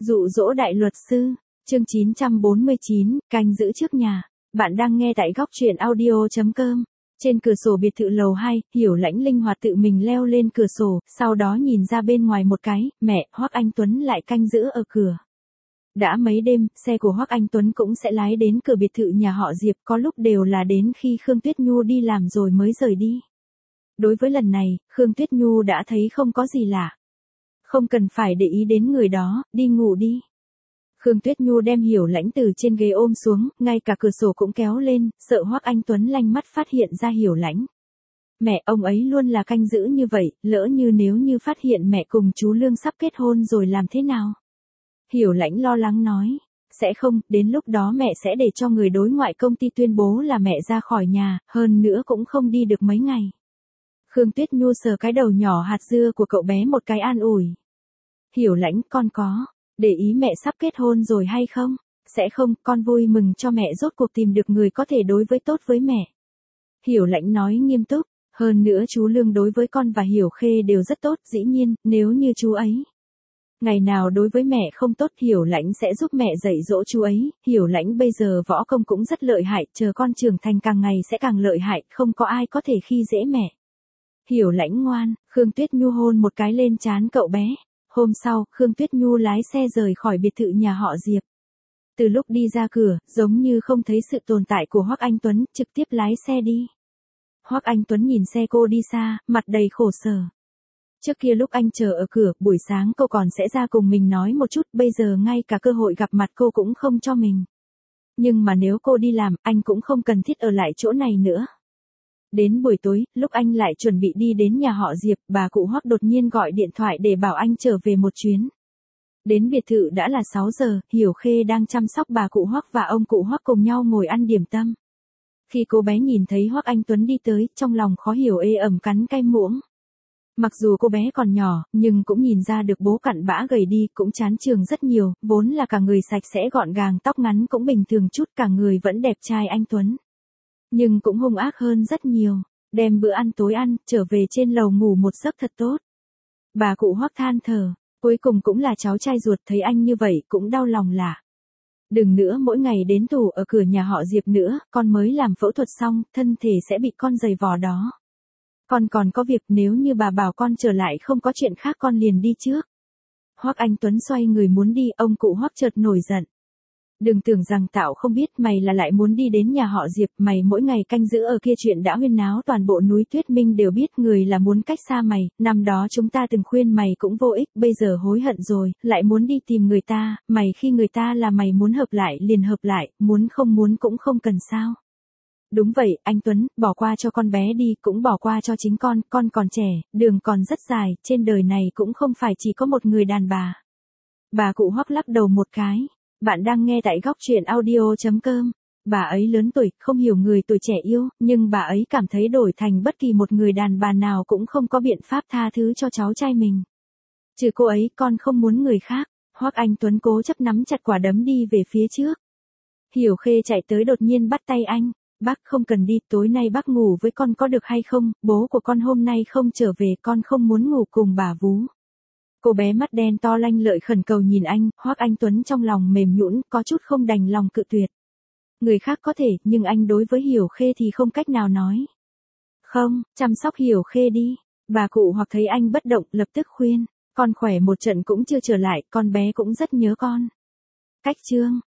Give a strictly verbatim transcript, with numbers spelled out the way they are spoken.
Dụ dỗ đại luật sư, chương chín trăm bốn mươi chín, canh giữ trước nhà. Bạn đang nghe tại góc truyện audio chấm com. Trên cửa sổ biệt thự lầu hai, Hiểu Lãnh linh hoạt tự mình leo lên cửa sổ, sau đó nhìn ra bên ngoài một cái, mẹ, Hoắc Anh Tuấn lại canh giữ ở cửa. Đã mấy đêm, xe của Hoắc Anh Tuấn cũng sẽ lái đến cửa biệt thự nhà họ Diệp, có lúc đều là đến khi Khương Tuyết Nhu đi làm rồi mới rời đi. Đối với lần này, Khương Tuyết Nhu đã thấy không có gì lạ. Không cần phải để ý đến người đó, đi ngủ đi. Khương Tuyết Nhu đem Hiểu Lãnh từ trên ghế ôm xuống, ngay cả cửa sổ cũng kéo lên, sợ Hoắc Anh Tuấn lanh mắt phát hiện ra Hiểu Lãnh. Mẹ ông ấy luôn là canh giữ như vậy, lỡ như nếu như phát hiện mẹ cùng chú Lương sắp kết hôn rồi làm thế nào? Hiểu Lãnh lo lắng nói, sẽ không, đến lúc đó mẹ sẽ để cho người đối ngoại công ty tuyên bố là mẹ ra khỏi nhà, hơn nữa cũng không đi được mấy ngày. Khương Tuyết Nhu sờ cái đầu nhỏ hạt dưa của cậu bé một cái an ủi. Hiểu Lãnh, con có để ý mẹ sắp kết hôn rồi hay không? Sẽ không, con vui mừng cho mẹ rốt cuộc tìm được người có thể đối với tốt với mẹ. Hiểu Lãnh nói nghiêm túc, hơn nữa chú Lương đối với con và Hiểu Khê đều rất tốt, dĩ nhiên, nếu như chú ấy ngày nào đối với mẹ không tốt, Hiểu Lãnh sẽ giúp mẹ dạy dỗ chú ấy. Hiểu Lãnh bây giờ võ công cũng rất lợi hại, chờ con trưởng thành càng ngày sẽ càng lợi hại, không có ai có thể khi dễ mẹ. Hiểu Lãnh ngoan, Khương Tuyết Nhu hôn một cái lên trán cậu bé. Hôm sau, Khương Tuyết Nhu lái xe rời khỏi biệt thự nhà họ Diệp. Từ lúc đi ra cửa, giống như không thấy sự tồn tại của Hoắc Anh Tuấn, trực tiếp lái xe đi. Hoắc Anh Tuấn nhìn xe cô đi xa, mặt đầy khổ sở. Trước kia lúc anh chờ ở cửa, buổi sáng cô còn sẽ ra cùng mình nói một chút, bây giờ ngay cả cơ hội gặp mặt cô cũng không cho mình. Nhưng mà nếu cô đi làm, anh cũng không cần thiết ở lại chỗ này nữa. Đến buổi tối, lúc anh lại chuẩn bị đi đến nhà họ Diệp, bà cụ Hoắc đột nhiên gọi điện thoại để bảo anh trở về một chuyến. Đến biệt thự đã là sáu giờ, Hiểu Khê đang chăm sóc bà cụ Hoắc và ông cụ Hoắc cùng nhau ngồi ăn điểm tâm. Khi cô bé nhìn thấy Hoắc Anh Tuấn đi tới, trong lòng khó hiểu ê ẩm cắn cay muỗng. Mặc dù cô bé còn nhỏ, nhưng cũng nhìn ra được bố cặn bã gầy đi, cũng chán trường rất nhiều, vốn là cả người sạch sẽ gọn gàng, tóc ngắn cũng bình thường chút, cả người vẫn đẹp trai anh Tuấn. Nhưng cũng hung ác hơn rất nhiều, đem bữa ăn tối ăn, trở về trên lầu ngủ một giấc thật tốt. Bà cụ Hoắc than thở, cuối cùng cũng là cháu trai ruột, thấy anh như vậy cũng đau lòng lạ. Đừng nữa mỗi ngày đến tù ở cửa nhà họ Diệp nữa, con mới làm phẫu thuật xong, thân thể sẽ bị con giày vò đó. Con còn có việc, nếu như bà bảo con trở lại không có chuyện khác con liền đi trước. Hoắc Anh Tuấn xoay người muốn đi, ông cụ Hoắc chợt nổi giận. Đừng tưởng rằng tao không biết mày là lại muốn đi đến nhà họ Diệp, mày mỗi ngày canh giữ ở kia chuyện đã huyên náo toàn bộ núi Tuyết Minh đều biết, người là muốn cách xa mày, năm đó chúng ta từng khuyên mày cũng vô ích, bây giờ hối hận rồi, lại muốn đi tìm người ta, mày khi người ta là mày muốn hợp lại liền hợp lại, muốn không muốn cũng không cần sao. Đúng vậy, anh Tuấn, bỏ qua cho con bé đi, cũng bỏ qua cho chính con, con còn trẻ, đường còn rất dài, trên đời này cũng không phải chỉ có một người đàn bà. Bà cụ Hoắc lắc đầu một cái. Bạn đang nghe tại góc truyện audio chấm com. Bà ấy lớn tuổi, không hiểu người tuổi trẻ yêu, nhưng bà ấy cảm thấy đổi thành bất kỳ một người đàn bà nào cũng không có biện pháp tha thứ cho cháu trai mình. Trừ cô ấy, con không muốn người khác. Hoắc Anh Tuấn cố chấp nắm chặt quả đấm đi về phía trước. Hiểu Khê chạy tới đột nhiên bắt tay anh. Bác không cần đi, tối nay bác ngủ với con có được hay không, bố của con hôm nay không trở về, con không muốn ngủ cùng bà vú. Cô bé mắt đen to lanh lợi khẩn cầu nhìn anh, Hoắc Anh Tuấn trong lòng mềm nhũn, có chút không đành lòng cự tuyệt. Người khác có thể, nhưng anh đối với Hiểu Khê thì không cách nào nói. Không, chăm sóc Hiểu Khê đi. Bà cụ Hoắc thấy anh bất động, lập tức khuyên, con khỏe một trận cũng chưa trở lại, con bé cũng rất nhớ con. Cách chương